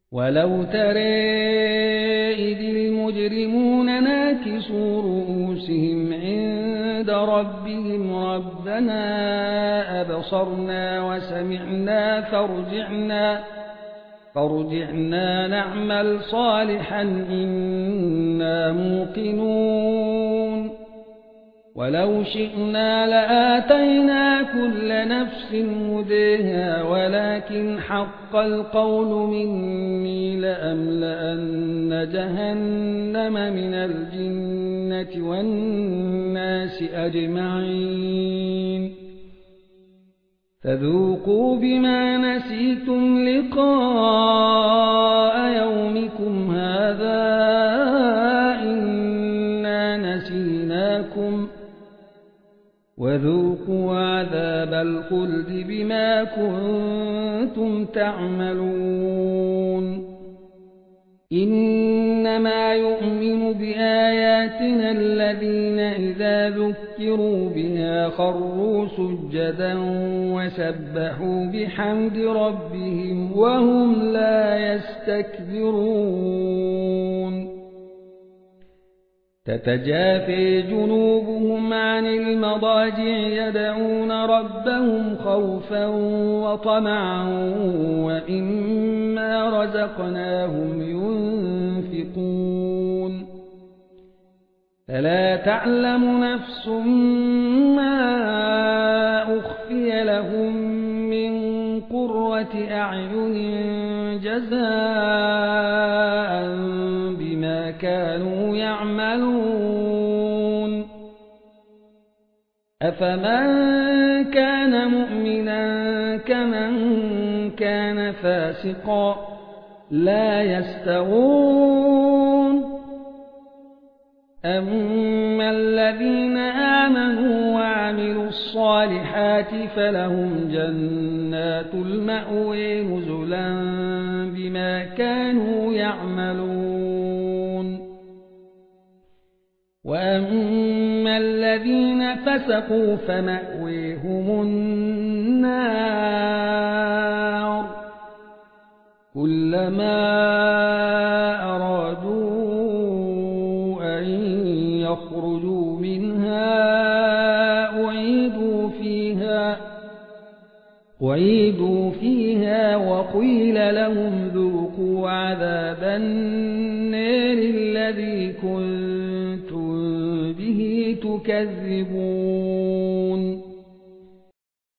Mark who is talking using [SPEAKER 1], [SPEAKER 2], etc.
[SPEAKER 1] ولو ترى إذ المجرمون ناكسوا رؤوسهم عند ربهم ربنا أبصرنا وسمعنا فارجعنا نعمل صالحا إنا موقنون ولو شئنا لآتينا كل نفس هداها ولكن حق القول مني لأملأن جهنم من الجنة والناس أجمعين فذوقوا بما نسيتم لقاء يومكم هذا إنا نسيناكم وذوقوا عذاب الخلد بما كنتم تعملون إنما يؤمن بآياتنا الذين إذا ذكروا بها خروا سجدا وسبحوا بحمد ربهم وهم لا يستكبرون تتجافى جنوبهم عن المضاجع يدعون ربهم خوفا وطمعا ومما رزقناهم ينفقون فلا تعلم نفس ما أخفي لهم من قرة أعين جزاء بما كانوا يعملون أفمن كان مؤمنا كمن كان فاسقا لا يستوون أما الذين آمنوا وعملوا الصالحات فلهم جنات المأوى نزلا بما كانوا يعملون وأما الذين فسقوا فمأويهم النار كلما أرادوا أن يخرجوا منها أعيدوا فيها وقيل لهم ذوقوا عذاب النار الذي كنتم به تكذبون